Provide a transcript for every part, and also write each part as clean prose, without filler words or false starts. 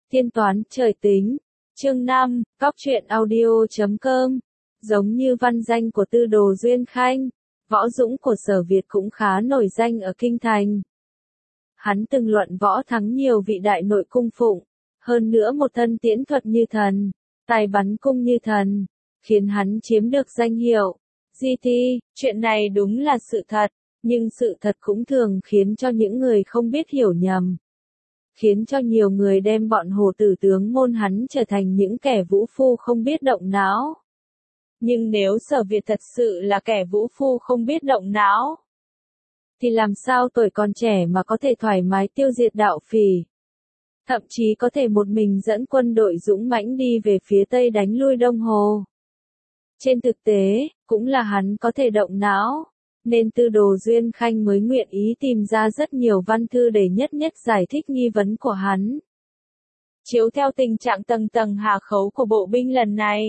Tiên toán trời tính. Chương 5, Góc truyện audio.com. Giống như văn danh của Tư Đồ Duyên Khanh, võ dũng của Sở Việt cũng khá nổi danh ở Kinh Thành. Hắn từng luận võ thắng nhiều vị đại nội cung phụng, hơn nữa một thân tiễn thuật như thần, tài bắn cung như thần, khiến hắn chiếm được danh hiệu GT. Chuyện này đúng là sự thật, nhưng sự thật cũng thường khiến cho những người không biết hiểu nhầm, khiến cho nhiều người đem bọn hồ tử tướng môn hắn trở thành những kẻ vũ phu không biết động não. Nhưng nếu Sở Việt thật sự là kẻ vũ phu không biết động não, thì làm sao tuổi còn trẻ mà có thể thoải mái tiêu diệt đạo phỉ, thậm chí có thể một mình dẫn quân đội dũng mãnh đi về phía Tây đánh lui Đông Hồ. Trên thực tế, cũng là hắn có thể động não, nên Tư Đồ Duyên Khanh mới nguyện ý tìm ra rất nhiều văn thư để nhất nhất giải thích nghi vấn của hắn. Chiếu theo tình trạng tầng tầng hà khấu của bộ binh lần này,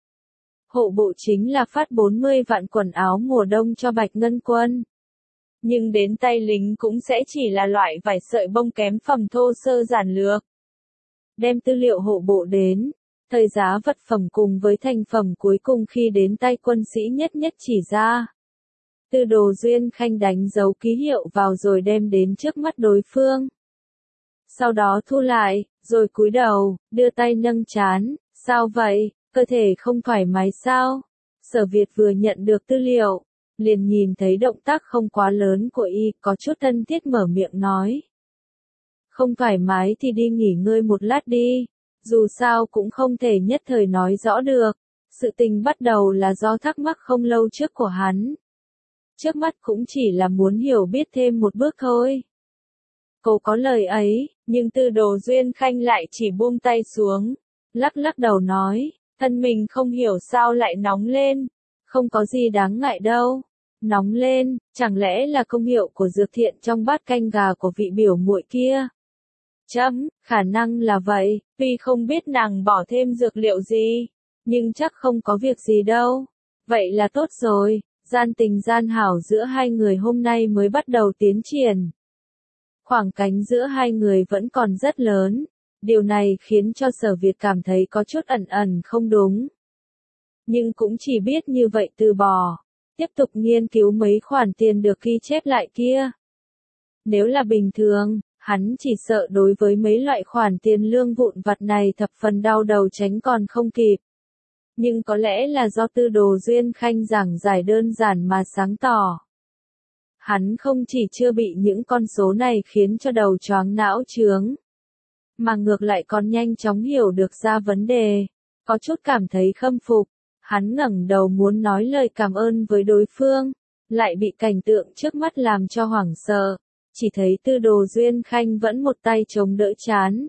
hộ bộ chính là phát 40 vạn quần áo mùa đông cho Bạch Ngân Quân. Nhưng đến tay lính cũng sẽ chỉ là loại vải sợi bông kém phẩm thô sơ giản lược. Đem tư liệu hộ bộ đến, thời giá vật phẩm cùng với thành phẩm cuối cùng khi đến tay quân sĩ nhất nhất chỉ ra. Tư Đồ Duyên Khanh đánh dấu ký hiệu vào rồi đem đến trước mắt đối phương. Sau đó thu lại, rồi cúi đầu, đưa tay nâng trán. Sao vậy, cơ thể không thoải mái sao? Sở Việt vừa nhận được tư liệu, liền nhìn thấy động tác không quá lớn của y, có chút thân thiết mở miệng nói. Không thoải mái thì đi nghỉ ngơi một lát đi, dù sao cũng không thể nhất thời nói rõ được. Sự tình bắt đầu là do thắc mắc không lâu trước của hắn. Trước mắt cũng chỉ là muốn hiểu biết thêm một bước thôi. Cô có lời ấy, nhưng Tư Đồ Duyên Khanh lại chỉ buông tay xuống, lắc lắc đầu nói, thân mình không hiểu sao lại nóng lên, không có gì đáng ngại đâu. Nóng lên, chẳng lẽ là công hiệu của dược thiện trong bát canh gà của vị biểu muội kia? Khả năng là vậy, tuy không biết nàng bỏ thêm dược liệu gì, nhưng chắc không có việc gì đâu. Vậy là tốt rồi, gian tình gian hảo giữa hai người hôm nay mới bắt đầu tiến triển. Khoảng cách giữa hai người vẫn còn rất lớn, điều này khiến cho Sở Việt cảm thấy có chút ẩn ẩn không đúng. Nhưng cũng chỉ biết như vậy từ bỏ, tiếp tục nghiên cứu mấy khoản tiền được ghi chép lại kia. Nếu là bình thường, hắn chỉ sợ đối với mấy loại khoản tiền lương vụn vặt này thập phần đau đầu tránh còn không kịp. Nhưng có lẽ là do Tư Đồ Duyên Khanh giảng giải đơn giản mà sáng tỏ. Hắn không chỉ chưa bị những con số này khiến cho đầu choáng não chướng, mà ngược lại còn nhanh chóng hiểu được ra vấn đề, có chút cảm thấy khâm phục. Hắn ngẩng đầu muốn nói lời cảm ơn với đối phương, lại bị cảnh tượng trước mắt làm cho hoảng sợ, chỉ thấy Tư Đồ Duyên Khanh vẫn một tay chống đỡ trán.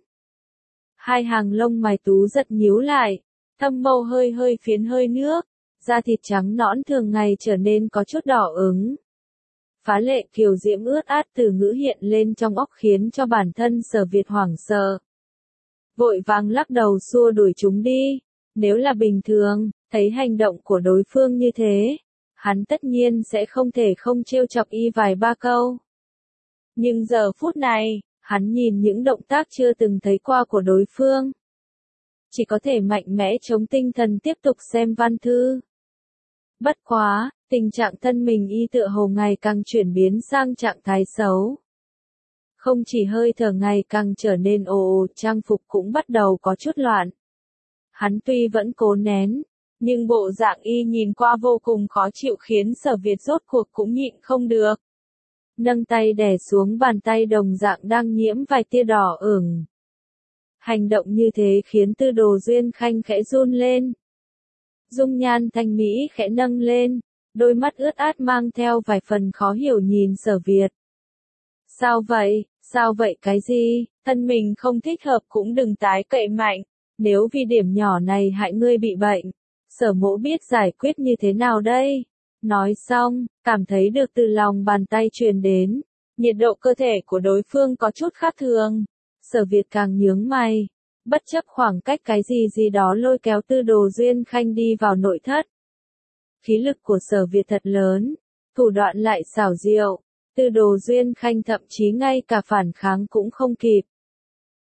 Hai hàng lông mày tú giật nhíu lại, thâm mâu hơi hơi phiến hơi nước, da thịt trắng nõn thường ngày trở nên có chút đỏ ửng. Phá lệ kiều diễm ướt át từ ngữ hiện lên trong óc khiến cho bản thân Sở Việt hoảng sợ. Vội vàng lắc đầu xua đuổi chúng đi, nếu là bình thường, thấy hành động của đối phương như thế, hắn tất nhiên sẽ không thể không trêu chọc y vài ba câu. Nhưng giờ phút này, hắn nhìn những động tác chưa từng thấy qua của đối phương, chỉ có thể mạnh mẽ chống tinh thần tiếp tục xem văn thư. Bất quá, tình trạng thân mình y tựa hồ ngày càng chuyển biến sang trạng thái xấu. Không chỉ hơi thở ngày càng trở nên ồ ồ, trang phục cũng bắt đầu có chút loạn. Hắn tuy vẫn cố nén, nhưng bộ dạng y nhìn qua vô cùng khó chịu khiến Sở Việt rốt cuộc cũng nhịn không được. Nâng tay đè xuống bàn tay đồng dạng đang nhiễm vài tia đỏ ửng. Hành động như thế khiến Tư Đồ Duyên Khanh khẽ run lên. Dung nhan thanh mỹ khẽ nâng lên, đôi mắt ướt át mang theo vài phần khó hiểu nhìn Sở Việt. Sao vậy cái gì, thân mình không thích hợp cũng đừng tái cậy mạnh, nếu vì điểm nhỏ này hại ngươi bị bệnh, Sở mỗ biết giải quyết như thế nào đây? Nói xong, cảm thấy được từ lòng bàn tay truyền đến, nhiệt độ cơ thể của đối phương có chút khác thường. Sở Việt càng nhướng mày, bất chấp khoảng cách cái gì đó lôi kéo Tư Đồ Duyên Khanh đi vào nội thất. Khí lực của Sở Việt thật lớn, thủ đoạn lại xảo diệu, Tư Đồ Duyên Khanh thậm chí ngay cả phản kháng cũng không kịp.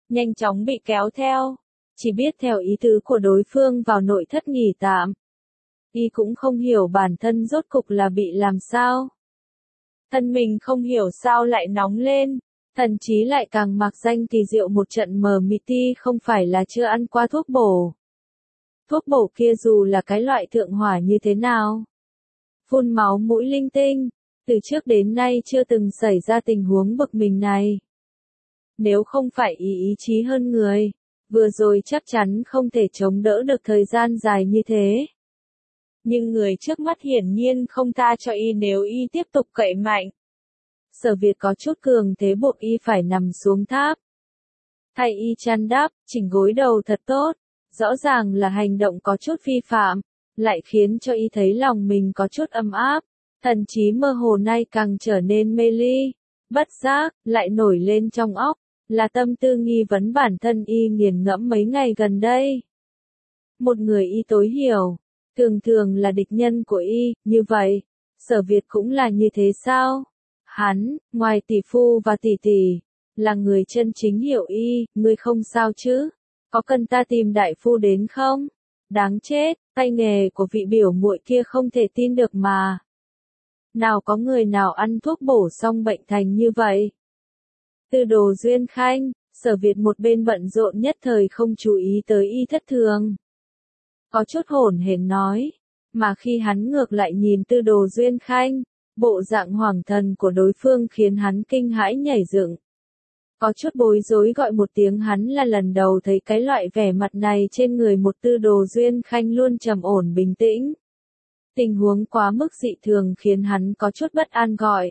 nhanh chóng bị kéo theo, chỉ biết theo ý tứ của đối phương vào nội thất nghỉ tạm. Y cũng không hiểu bản thân rốt cục là bị làm sao. Thân mình không hiểu sao lại nóng lên, thần chí lại càng mạc danh kỳ diệu một trận mờ mịt không phải là chưa ăn qua thuốc bổ. Thuốc bổ kia dù là cái loại thượng hỏa như thế nào, phun máu mũi linh tinh, từ trước đến nay chưa từng xảy ra tình huống bực mình này. Nếu không phải ý chí hơn người, vừa rồi chắc chắn không thể chống đỡ được thời gian dài như thế. Nhưng người trước mắt hiển nhiên không tha cho y nếu y tiếp tục cậy mạnh. Sở Việt có chút cường thế buộc y phải nằm xuống tháp. Thay y chăn đắp, chỉnh gối đầu thật tốt, rõ ràng là hành động có chút vi phạm, lại khiến cho y thấy lòng mình có chút ấm áp. Thần trí mơ hồ nay càng trở nên mê ly, bất giác, lại nổi lên trong óc, là tâm tư nghi vấn bản thân y nghiền ngẫm mấy ngày gần đây. Một người y tối hiểu, thường thường là địch nhân của y, như vậy, Sở Việt cũng là như thế sao? Hắn, ngoài tỷ phu và tỷ tỷ, là người chân chính hiểu y, ngươi không sao chứ? Có cần ta tìm đại phu đến không? Đáng chết, tay nghề của vị biểu muội kia không thể tin được mà. Nào có người nào ăn thuốc bổ xong bệnh thành như vậy? Tư Đồ Duyên Khanh, Sở Việt một bên bận rộn nhất thời không chú ý tới y thất thường. Có chút hổn hển nói, mà khi hắn ngược lại nhìn Tư Đồ Duyên Khanh, bộ dạng hoàng thần của đối phương khiến hắn kinh hãi nhảy dựng. Có chút bối rối gọi một tiếng, hắn là lần đầu thấy cái loại vẻ mặt này trên người một Tư Đồ Duyên Khanh luôn trầm ổn bình tĩnh. Tình huống quá mức dị thường khiến hắn có chút bất an gọi.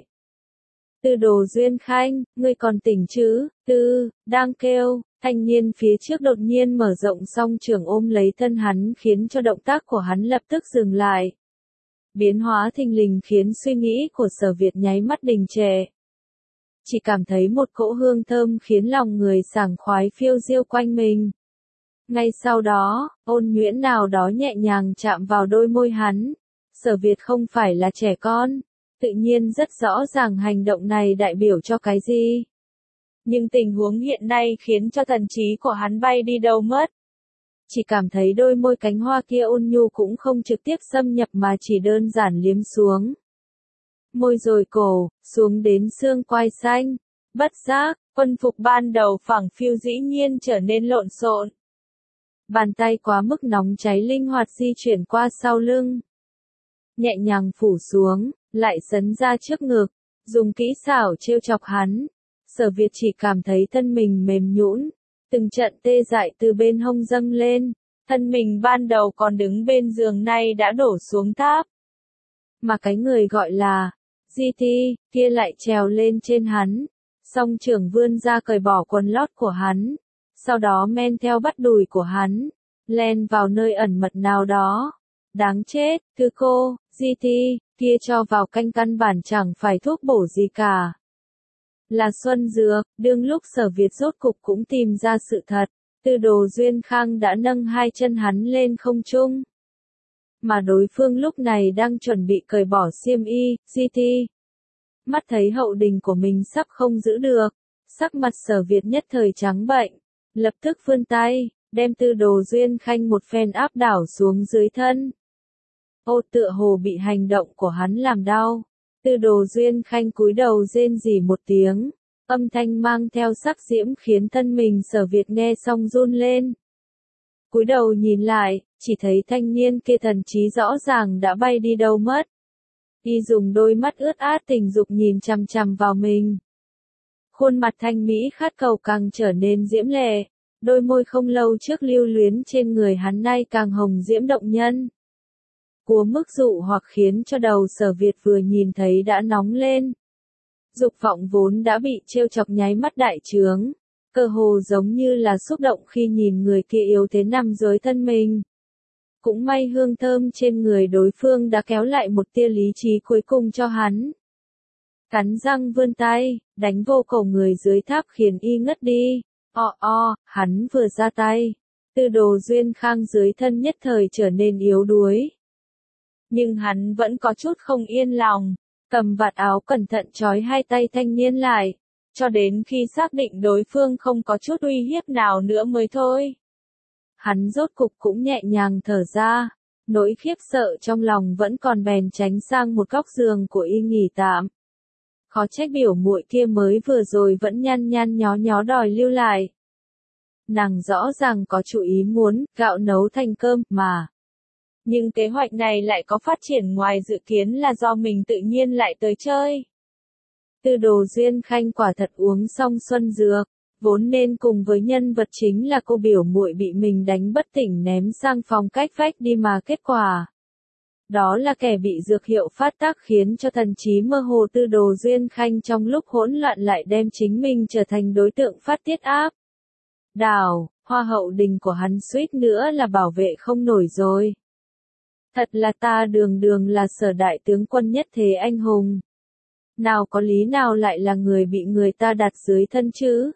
Tư Đồ Duyên Khanh, ngươi còn tỉnh chứ? Đang kêu, thanh niên phía trước đột nhiên mở rộng song trường ôm lấy thân hắn khiến cho động tác của hắn lập tức dừng lại. Biến hóa thình lình khiến suy nghĩ của Sở Việt nháy mắt đình trệ. Chỉ cảm thấy một cỗ hương thơm khiến lòng người sảng khoái phiêu diêu quanh mình. Ngay sau đó, ôn nhuyễn nào đó nhẹ nhàng chạm vào đôi môi hắn. Sở Việt không phải là trẻ con, tự nhiên rất rõ ràng hành động này đại biểu cho cái gì. Nhưng tình huống hiện nay khiến cho thần trí của hắn bay đi đâu mất. Chỉ cảm thấy đôi môi cánh hoa kia ôn nhu cũng không trực tiếp xâm nhập mà chỉ đơn giản liếm xuống. Môi rồi cổ, xuống đến xương quai xanh. Bất giác, quân phục ban đầu phẳng phiu dĩ nhiên trở nên lộn xộn. Bàn tay quá mức nóng cháy linh hoạt di chuyển qua sau lưng. Nhẹ nhàng phủ xuống, lại sấn ra trước ngực, dùng kỹ xảo trêu chọc hắn. Sở Việt chỉ cảm thấy thân mình mềm nhũn, từng trận tê dại từ bên hông dâng lên, thân mình ban đầu còn đứng bên giường nay đã đổ xuống tháp. Mà cái người gọi là GT kia lại trèo lên trên hắn, song trưởng vươn ra cởi bỏ quần lót của hắn, sau đó men theo bắp đùi của hắn, len vào nơi ẩn mật nào đó. Đáng chết, thư cô, GT kia cho vào canh căn bản chẳng phải thuốc bổ gì cả. Là xuân dược, đương lúc Sở Việt rốt cục cũng tìm ra sự thật, Tư Đồ Duyên Khang đã nâng hai chân hắn lên không trung. Mà đối phương lúc này đang chuẩn bị cởi bỏ xiêm y, GT. Mắt thấy hậu đình của mình sắp không giữ được, sắc mặt Sở Việt nhất thời trắng bệch, lập tức vươn tay, đem Tư Đồ Duyên Khanh một phen áp đảo xuống dưới thân. Ô, tựa hồ bị hành động của hắn làm đau. Tư Đồ Duyên Khanh cúi đầu rên rỉ một tiếng, âm thanh mang theo sắc diễm khiến thân mình Sở Việt nghe xong run lên. Cúi đầu nhìn lại, chỉ thấy thanh niên kia thần trí rõ ràng đã bay đi đâu mất. Y dùng đôi mắt ướt át tình dục nhìn chằm chằm vào mình. Khuôn mặt thanh mỹ khát cầu càng trở nên diễm lệ, đôi môi không lâu trước lưu luyến trên người hắn nay càng hồng diễm động nhân. Của mức dụ hoặc khiến cho đầu Sở Việt vừa nhìn thấy đã nóng lên. Dục vọng vốn đã bị trêu chọc nháy mắt đại trướng, cơ hồ giống như là xúc động khi nhìn người kia yếu thế nằm dưới thân mình. Cũng may hương thơm trên người đối phương đã kéo lại một tia lý trí cuối cùng cho hắn. Cắn răng vươn tay, đánh vô cổ người dưới tháp khiến y ngất đi. Hắn vừa ra tay, Tư Đồ Duyên Khang dưới thân nhất thời trở nên yếu đuối. Nhưng hắn vẫn có chút không yên lòng, cầm vạt áo cẩn thận trói hai tay thanh niên lại, cho đến khi xác định đối phương không có chút uy hiếp nào nữa mới thôi. Hắn rốt cục cũng nhẹ nhàng thở ra, nỗi khiếp sợ trong lòng vẫn còn bèn tránh sang một góc giường của y nghỉ tạm. Khó trách biểu muội kia mới vừa rồi vẫn nhăn nhăn nhó nhó đòi lưu lại. Nàng rõ ràng có chủ ý muốn gạo nấu thành cơm mà. Nhưng kế hoạch này lại có phát triển ngoài dự kiến là do mình tự nhiên lại tới chơi. Tư Đồ Duyên Khanh quả thật uống xong xuân dược, vốn nên cùng với nhân vật chính là cô biểu muội bị mình đánh bất tỉnh ném sang phòng cách vách đi mà kết quả. Đó là kẻ bị dược hiệu phát tác khiến cho thần trí mơ hồ. Tư Đồ Duyên Khanh trong lúc hỗn loạn lại đem chính mình trở thành đối tượng phát tiết áp. Đào, hoa hậu đình của hắn suýt nữa là bảo vệ không nổi rồi. Thật là ta đường đường là Sở đại tướng quân nhất thế anh hùng. Nào có lý nào lại là người bị người ta đặt dưới thân chứ?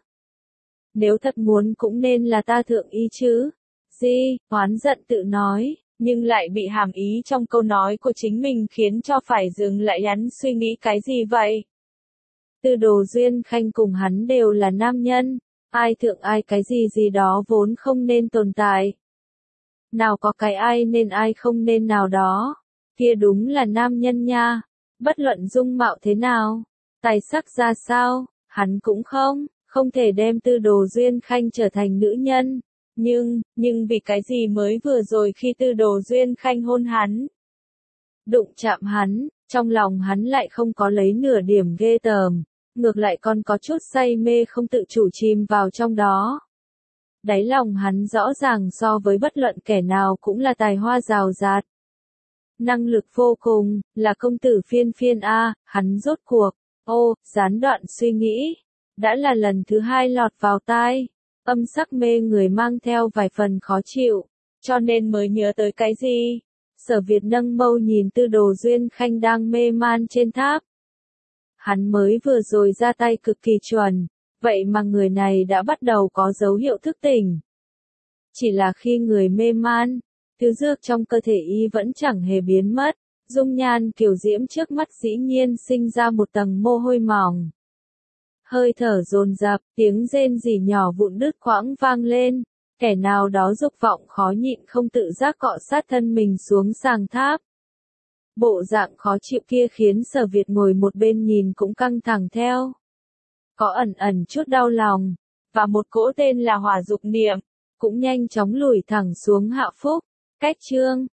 Nếu thật muốn cũng nên là ta thượng y chứ. Di, oán giận tự nói, nhưng lại bị hàm ý trong câu nói của chính mình khiến cho phải dừng lại. Hắn suy nghĩ cái gì vậy? Tư Đồ Duyên Khanh cùng hắn đều là nam nhân, ai thượng ai cái gì gì đó vốn không nên tồn tại. Nào có cái ai nên ai không nên nào đó, kia đúng là nam nhân nha. Bất luận dung mạo thế nào, tài sắc ra sao, hắn cũng không thể đem Tư Đồ Duyên Khanh trở thành nữ nhân. Nhưng vì cái gì mới vừa rồi khi Tư Đồ Duyên Khanh hôn hắn, đụng chạm hắn, trong lòng hắn lại không có lấy nửa điểm ghê tởm, ngược lại còn có chút say mê không tự chủ chìm vào trong đó. Đáy lòng hắn rõ ràng so với bất luận kẻ nào cũng là tài hoa rào rạt. Năng lực vô cùng, là công tử phiên phiên a, hắn rốt cuộc, gián đoạn suy nghĩ, đã là lần thứ hai lọt vào tai, âm sắc mê người mang theo vài phần khó chịu, cho nên mới nhớ tới cái gì. Sở Việt nâng mâu nhìn Tư Đồ Duyên Khanh đang mê man trên tháp. Hắn mới vừa rồi ra tay cực kỳ chuẩn, vậy mà người này đã bắt đầu có dấu hiệu thức tỉnh. Chỉ là khi người mê man, thứ dược trong cơ thể y vẫn chẳng hề biến mất, dung nhan kiều diễm trước mắt dĩ nhiên sinh ra một tầng mồ hôi mỏng. Hơi thở dồn dập, tiếng rên rỉ nhỏ vụn đứt quãng vang lên, kẻ nào đó dục vọng khó nhịn không tự giác cọ sát thân mình xuống sàng tháp. Bộ dạng khó chịu kia khiến Sở Việt ngồi một bên nhìn cũng căng thẳng theo. Có ẩn ẩn chút đau lòng, và một cỗ tên là hỏa dục niệm, cũng nhanh chóng lùi thẳng xuống hạ phúc. Cách chương